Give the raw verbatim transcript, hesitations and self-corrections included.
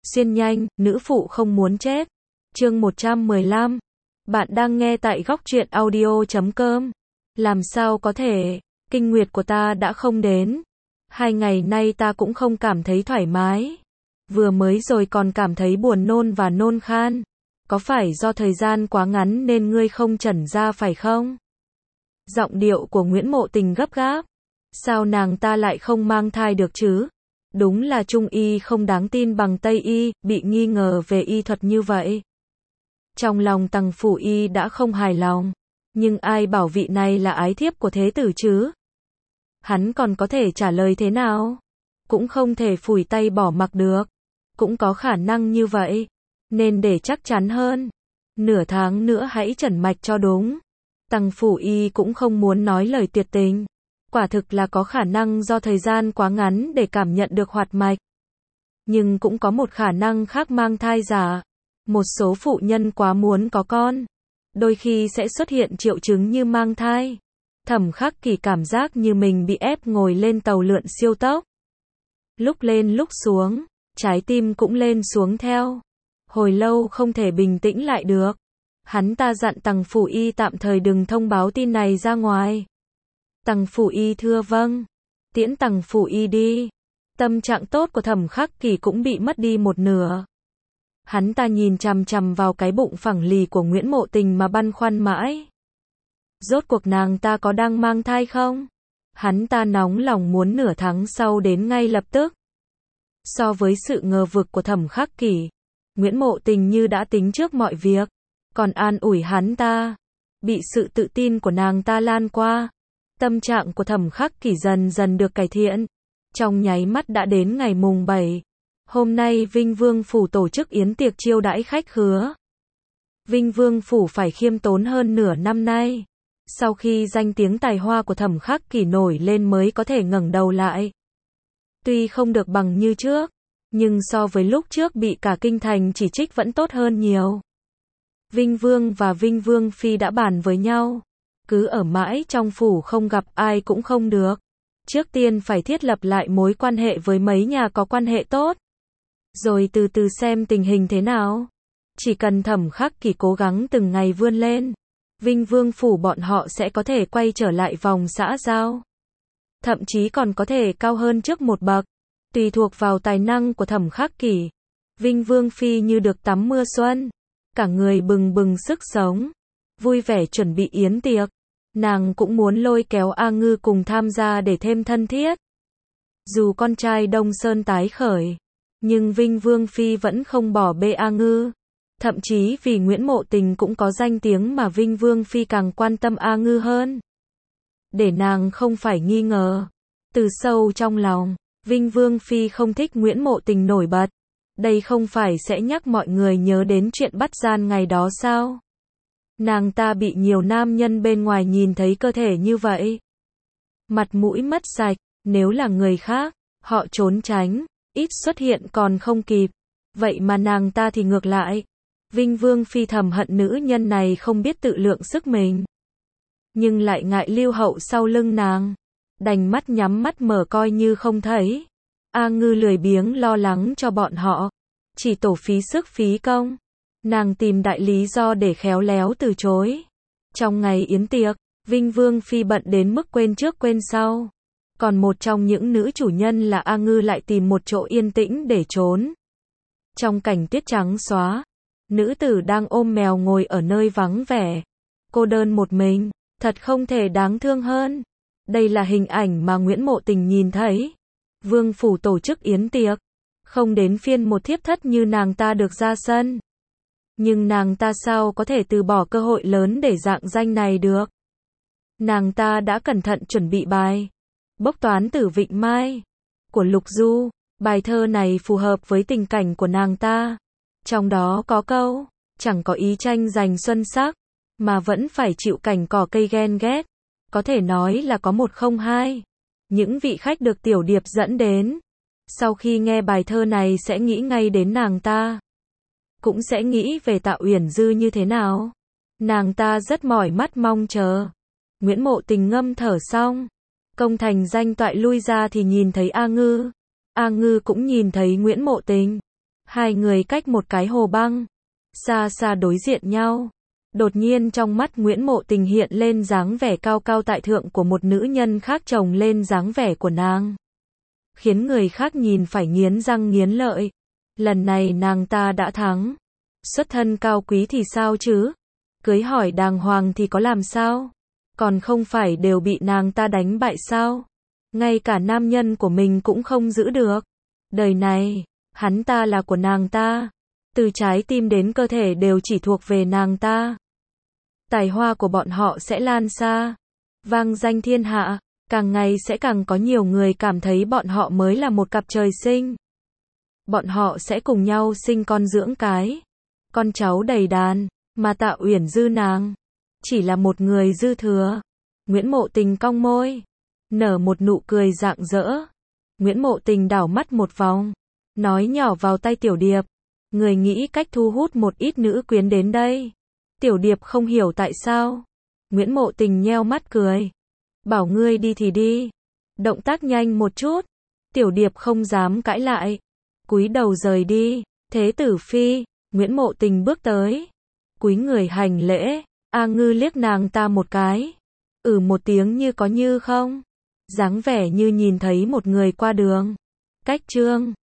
Xuyên nhanh, nữ phụ không muốn chết. Chương một trăm mười lăm. Bạn đang nghe tại góc truyện audio chấm com. Làm sao có thể, kinh nguyệt của ta đã không đến. Hai ngày nay ta cũng không cảm thấy thoải mái. Vừa mới rồi còn cảm thấy buồn nôn và nôn khan. Có phải do thời gian quá ngắn nên ngươi không chẩn ra phải không? Giọng điệu của Nguyễn Mộ Tình gấp gáp. Sao nàng ta lại không mang thai được chứ? Đúng là Trung y không đáng tin bằng Tây y, bị nghi ngờ về y thuật như vậy. Trong lòng Tằng Phủ Y đã không hài lòng. Nhưng ai bảo vị này là ái thiếp của thế tử chứ? Hắn còn có thể trả lời thế nào? Cũng không thể phủi tay bỏ mặc được. Cũng có khả năng như vậy. Nên để chắc chắn hơn. Nửa tháng nữa hãy chẩn mạch cho đúng. Tằng Phủ Y cũng không muốn nói lời tuyệt tình. Quả thực là có khả năng do thời gian quá ngắn để cảm nhận được hoạt mạch. Nhưng cũng có một khả năng khác mang thai giả. Một số phụ nhân quá muốn có con. Đôi khi sẽ xuất hiện triệu chứng như mang thai. Thẩm Khắc Kỳ cảm giác như mình bị ép ngồi lên tàu lượn siêu tốc. Lúc lên lúc xuống, trái tim cũng lên xuống theo. Hồi lâu không thể bình tĩnh lại được. Hắn ta dặn Tằng Phủ Y tạm thời đừng thông báo tin này ra ngoài. Tằng Phủ Y thưa vâng. Tiễn Tằng Phủ Y đi. Tâm trạng tốt của Thẩm Khắc Kỳ cũng bị mất đi một nửa. Hắn ta nhìn chằm chằm vào cái bụng phẳng lì của Nguyễn Mộ Tình mà băn khoăn mãi. Rốt cuộc nàng ta có đang mang thai không? Hắn ta nóng lòng muốn nửa tháng sau đến ngay lập tức. So với sự ngờ vực của Thẩm Khắc Kỳ, Nguyễn Mộ Tình như đã tính trước mọi việc, còn an ủi hắn ta. Bị sự tự tin của nàng ta lan qua, tâm trạng của Thẩm Khắc Kỳ dần dần được cải thiện. Trong nháy mắt đã đến ngày mùng bảy. Hôm nay Vinh Vương Phủ tổ chức yến tiệc chiêu đãi khách khứa. Vinh Vương Phủ phải khiêm tốn hơn nửa năm nay. Sau khi danh tiếng tài hoa của Thẩm Khắc Kỳ nổi lên mới có thể ngẩng đầu lại. Tuy không được bằng như trước, nhưng so với lúc trước bị cả kinh thành chỉ trích vẫn tốt hơn nhiều. Vinh Vương và Vinh Vương Phi đã bàn với nhau. Cứ ở mãi trong phủ không gặp ai cũng không được. Trước tiên phải thiết lập lại mối quan hệ với mấy nhà có quan hệ tốt. Rồi từ từ xem tình hình thế nào. Chỉ cần Thẩm Khắc Kỳ cố gắng từng ngày vươn lên, Vinh Vương Phủ bọn họ sẽ có thể quay trở lại vòng xã giao. Thậm chí còn có thể cao hơn trước một bậc. Tùy thuộc vào tài năng của Thẩm Khắc Kỳ, Vinh Vương Phi như được tắm mưa xuân. Cả người bừng bừng sức sống. Vui vẻ chuẩn bị yến tiệc. Nàng cũng muốn lôi kéo A Ngư cùng tham gia để thêm thân thiết. Dù con trai Đông Sơn tái khởi, nhưng Vinh Vương Phi vẫn không bỏ bê A Ngư. Thậm chí vì Nguyễn Mộ Tình cũng có danh tiếng mà Vinh Vương Phi càng quan tâm A Ngư hơn. Để nàng không phải nghi ngờ. Từ sâu trong lòng, Vinh Vương Phi không thích Nguyễn Mộ Tình nổi bật. Đây không phải sẽ nhắc mọi người nhớ đến chuyện bắt gian ngày đó sao? Nàng ta bị nhiều nam nhân bên ngoài nhìn thấy cơ thể như vậy. Mặt mũi mất sạch, nếu là người khác, họ trốn tránh, ít xuất hiện còn không kịp. Vậy mà nàng ta thì ngược lại. Vinh Vương Phi thầm hận nữ nhân này không biết tự lượng sức mình. Nhưng lại ngại lưu hậu sau lưng nàng. Đành mắt nhắm mắt mở coi như không thấy. A Ngư lười biếng lo lắng cho bọn họ. Chỉ tổ phí sức phí công. Nàng tìm đại lý do để khéo léo từ chối. Trong ngày yến tiệc, Vinh Vương Phi bận đến mức quên trước quên sau. Còn một trong những nữ chủ nhân là A Ngư lại tìm một chỗ yên tĩnh để trốn. Trong cảnh tuyết trắng xóa, nữ tử đang ôm mèo ngồi ở nơi vắng vẻ. Cô đơn một mình, thật không thể đáng thương hơn. Đây là hình ảnh mà Nguyễn Mộ Tình nhìn thấy. Vương Phủ tổ chức yến tiệc. Không đến phiên một thiếp thất như nàng ta được ra sân. Nhưng nàng ta sao có thể từ bỏ cơ hội lớn để dạng danh này được. Nàng ta đã cẩn thận chuẩn bị bài Bốc toán tử Vịnh Mai của Lục Du. Bài thơ này phù hợp với tình cảnh của nàng ta. Trong đó có câu, chẳng có ý tranh giành xuân sắc, mà vẫn phải chịu cảnh cỏ cây ghen ghét. Có thể nói là có một không hai. Những vị khách được tiểu điệp dẫn đến, sau khi nghe bài thơ này sẽ nghĩ ngay đến nàng ta. Cũng sẽ nghĩ về Tạ Uyển Dư như thế nào. Nàng ta rất mỏi mắt mong chờ. Nguyễn Mộ Tình ngâm thở xong, công thành danh toại lui ra thì nhìn thấy A Ngư. A Ngư cũng nhìn thấy Nguyễn Mộ Tình. Hai người cách một cái hồ băng, xa xa đối diện nhau. Đột nhiên trong mắt Nguyễn Mộ Tình hiện lên dáng vẻ cao cao tại thượng của một nữ nhân khác chồng lên dáng vẻ của nàng. Khiến người khác nhìn phải nghiến răng nghiến lợi. Lần này nàng ta đã thắng. Xuất thân cao quý thì sao chứ? Cưới hỏi đàng hoàng thì có làm sao? Còn không phải đều bị nàng ta đánh bại sao? Ngay cả nam nhân của mình cũng không giữ được. Đời này, hắn ta là của nàng ta. Từ trái tim đến cơ thể đều chỉ thuộc về nàng ta. Tài hoa của bọn họ sẽ lan xa, vang danh thiên hạ, càng ngày sẽ càng có nhiều người cảm thấy bọn họ mới là một cặp trời sinh. Bọn họ sẽ cùng nhau sinh con dưỡng cái, con cháu đầy đàn, mà Tạ Uyển Dư nàng chỉ là một người dư thừa. Nguyễn Mộ Tình cong môi, nở một nụ cười rạng rỡ. Nguyễn Mộ Tình đảo mắt một vòng, nói nhỏ vào tai Tiểu Điệp, người nghĩ cách thu hút một ít nữ quyến đến đây. Tiểu Điệp không hiểu tại sao. Nguyễn Mộ Tình nheo mắt cười, bảo ngươi đi thì đi, động tác nhanh một chút. Tiểu Điệp không dám cãi lại, cúi đầu rời đi. Thế tử phi, Nguyễn Mộ Tình bước tới, cúi người hành lễ. A Ngư liếc nàng ta một cái, ừ một tiếng như có như không, dáng vẻ như nhìn thấy một người qua đường. Cách chương